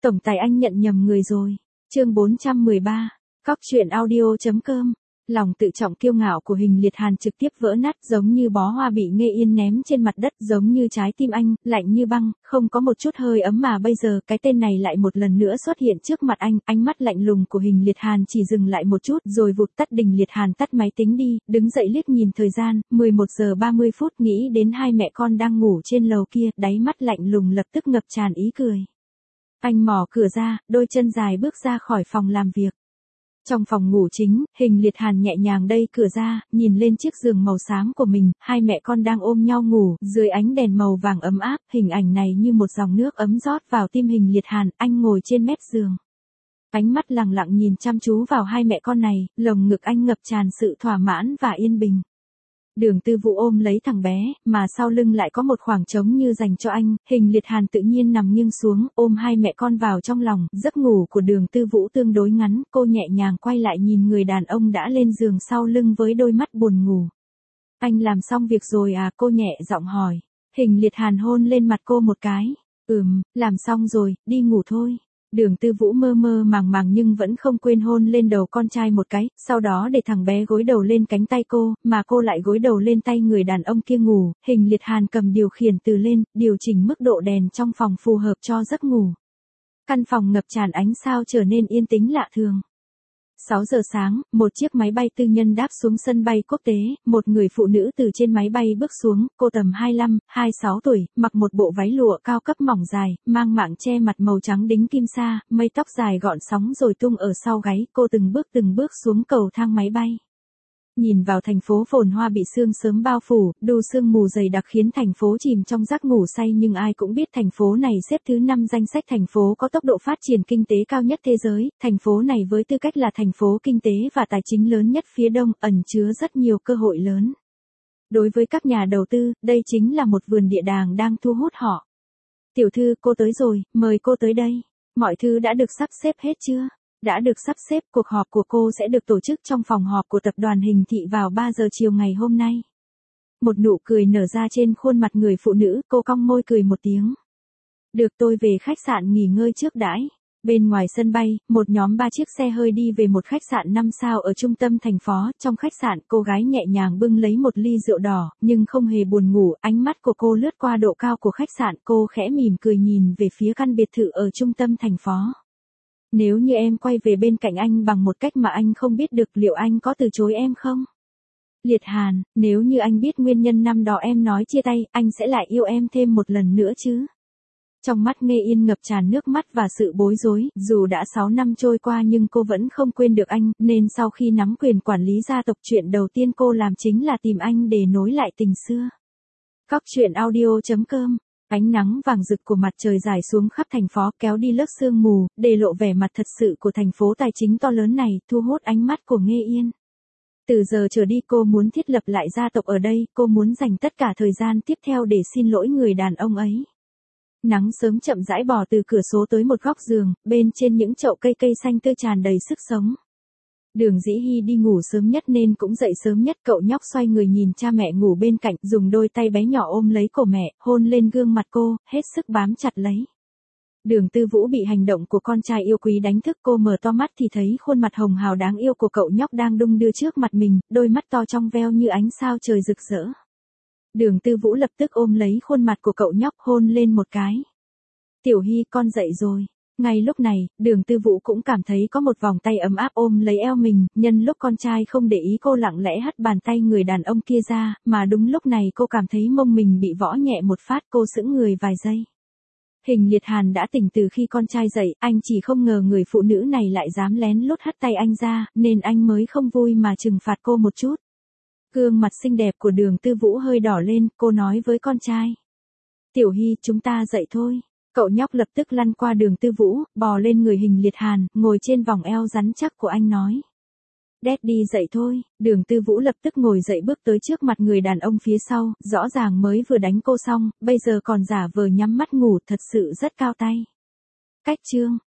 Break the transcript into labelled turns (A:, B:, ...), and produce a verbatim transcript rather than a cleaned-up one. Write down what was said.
A: Tổng tài anh nhận nhầm người rồi. Chương bốn trăm mười ba. Cóc truyện audio.com. Lòng tự trọng kiêu ngạo của Hình Liệt Hàn trực tiếp vỡ nát, giống như bó hoa bị Nghê Yên ném trên mặt đất, giống như trái tim anh, lạnh như băng, không có một chút hơi ấm, mà bây giờ cái tên này lại một lần nữa xuất hiện trước mặt anh. Ánh mắt lạnh lùng của Hình Liệt Hàn chỉ dừng lại một chút rồi vụt tắt. Hình Liệt Hàn tắt máy tính đi, đứng dậy liếc nhìn thời gian, mười một giờ ba mươi phút, nghĩ đến hai mẹ con đang ngủ trên lầu kia, đáy mắt lạnh lùng lập tức ngập tràn ý cười. Anh mò cửa ra, đôi chân dài bước ra khỏi phòng làm việc. Trong phòng ngủ chính, Hình Liệt Hàn nhẹ nhàng đẩy cửa ra, nhìn lên chiếc giường màu xám của mình, hai mẹ con đang ôm nhau ngủ, dưới ánh đèn màu vàng ấm áp, hình ảnh này như một dòng nước ấm rót vào tim Hình Liệt Hàn. Anh ngồi trên mép giường, ánh mắt lặng lặng nhìn chăm chú vào hai mẹ con này, lồng ngực anh ngập tràn sự thỏa mãn và yên bình. Đường Tư Vũ ôm lấy thằng bé, mà sau lưng lại có một khoảng trống như dành cho anh. Hình Liệt Hàn tự nhiên nằm nghiêng xuống, ôm hai mẹ con vào trong lòng. Giấc ngủ của Đường Tư Vũ tương đối ngắn, cô nhẹ nhàng quay lại nhìn người đàn ông đã lên giường sau lưng với đôi mắt buồn ngủ. Anh làm xong việc rồi à? Cô nhẹ giọng hỏi. Hình Liệt Hàn hôn lên mặt cô một cái. Ừm, làm xong rồi, đi ngủ thôi. Đường Tư Vũ mơ mơ màng màng nhưng vẫn không quên hôn lên đầu con trai một cái, sau đó để thằng bé gối đầu lên cánh tay cô, mà cô lại gối đầu lên tay người đàn ông kia ngủ. Hình Liệt Hàn cầm điều khiển từ lên, điều chỉnh mức độ đèn trong phòng phù hợp cho giấc ngủ. Căn phòng ngập tràn ánh sao trở nên yên tĩnh lạ thường. sáu giờ sáng, một chiếc máy bay tư nhân đáp xuống sân bay quốc tế, một người phụ nữ từ trên máy bay bước xuống, cô tầm hai mươi lăm, hai mươi sáu tuổi, mặc một bộ váy lụa cao cấp mỏng dài, mang mạng che mặt màu trắng đính kim sa, mây tóc dài gọn sóng rồi tung ở sau gáy, cô từng bước từng bước xuống cầu thang máy bay. Nhìn vào thành phố phồn hoa bị sương sớm bao phủ, đu sương mù dày đặc khiến thành phố chìm trong giấc ngủ say, nhưng ai cũng biết thành phố này xếp thứ năm danh sách thành phố có tốc độ phát triển kinh tế cao nhất thế giới. Thành phố này với tư cách là thành phố kinh tế và tài chính lớn nhất phía Đông, ẩn chứa rất nhiều cơ hội lớn. Đối với các nhà đầu tư, đây chính là một vườn địa đàng đang thu hút họ. Tiểu thư, cô tới rồi, mời cô tới đây. Mọi thứ đã được sắp xếp hết chưa? Đã được sắp xếp, cuộc họp của cô sẽ được tổ chức trong phòng họp của tập đoàn Hình Thị vào ba giờ chiều ngày hôm nay. Một nụ cười nở ra trên khuôn mặt người phụ nữ, cô cong môi cười một tiếng. Được, tôi về khách sạn nghỉ ngơi trước đãi. Bên ngoài sân bay, một nhóm ba chiếc xe hơi đi về một khách sạn năm sao ở trung tâm thành phố. Trong khách sạn, cô gái nhẹ nhàng bưng lấy một ly rượu đỏ, nhưng không hề buồn ngủ. Ánh mắt của cô lướt qua độ cao của khách sạn, cô khẽ mỉm cười nhìn về phía căn biệt thự ở trung tâm thành phố. Nếu như em quay về bên cạnh anh bằng một cách mà anh không biết được, liệu anh có từ chối em không? Liệt Hàn, nếu như anh biết nguyên nhân năm đó em nói chia tay, anh sẽ lại yêu em thêm một lần nữa chứ? Trong mắt Nghê Yên ngập tràn nước mắt và sự bối rối, dù đã sáu năm trôi qua nhưng cô vẫn không quên được anh, nên sau khi nắm quyền quản lý gia tộc, chuyện đầu tiên cô làm chính là tìm anh để nối lại tình xưa. Cóc truyện audio.com. Ánh nắng vàng rực của mặt trời rải xuống khắp thành phố, kéo đi lớp sương mù, để lộ vẻ mặt thật sự của thành phố tài chính to lớn này, thu hút ánh mắt của Nghê Yên. Từ giờ trở đi cô muốn thiết lập lại gia tộc ở đây, cô muốn dành tất cả thời gian tiếp theo để xin lỗi người đàn ông ấy. Nắng sớm chậm rãi bò từ cửa sổ tới một góc giường, bên trên những chậu cây cây xanh tươi tràn đầy sức sống. Đường Dĩ Hy đi ngủ sớm nhất nên cũng dậy sớm nhất. Cậu nhóc xoay người nhìn cha mẹ ngủ bên cạnh, dùng đôi tay bé nhỏ ôm lấy cổ mẹ, hôn lên gương mặt cô, hết sức bám chặt lấy. Đường Tư Vũ bị hành động của con trai yêu quý đánh thức, cô mở to mắt thì thấy khuôn mặt hồng hào đáng yêu của cậu nhóc đang đung đưa trước mặt mình, đôi mắt to trong veo như ánh sao trời rực rỡ. Đường Tư Vũ lập tức ôm lấy khuôn mặt của cậu nhóc, hôn lên một cái. Tiểu Hy, con dậy rồi. Ngay lúc này, Đường Tư Vũ cũng cảm thấy có một vòng tay ấm áp ôm lấy eo mình, nhân lúc con trai không để ý cô lặng lẽ hất bàn tay người đàn ông kia ra, mà đúng lúc này cô cảm thấy mông mình bị võ nhẹ một phát, cô sững người vài giây. Hình Liệt Hàn đã tỉnh từ khi con trai dậy, anh chỉ không ngờ người phụ nữ này lại dám lén lút hất tay anh ra, nên anh mới không vui mà trừng phạt cô một chút. Gương mặt xinh đẹp của Đường Tư Vũ hơi đỏ lên, cô nói với con trai. Tiểu Hy, chúng ta dậy thôi. Cậu nhóc lập tức lăn qua Đường Tư Vũ, bò lên người Hình Liệt Hàn, ngồi trên vòng eo rắn chắc của anh nói. Daddy dậy thôi. Đường Tư Vũ lập tức ngồi dậy bước tới trước mặt người đàn ông phía sau, rõ ràng mới vừa đánh cô xong, bây giờ còn giả vờ nhắm mắt ngủ, thật sự rất cao tay. Cách chương.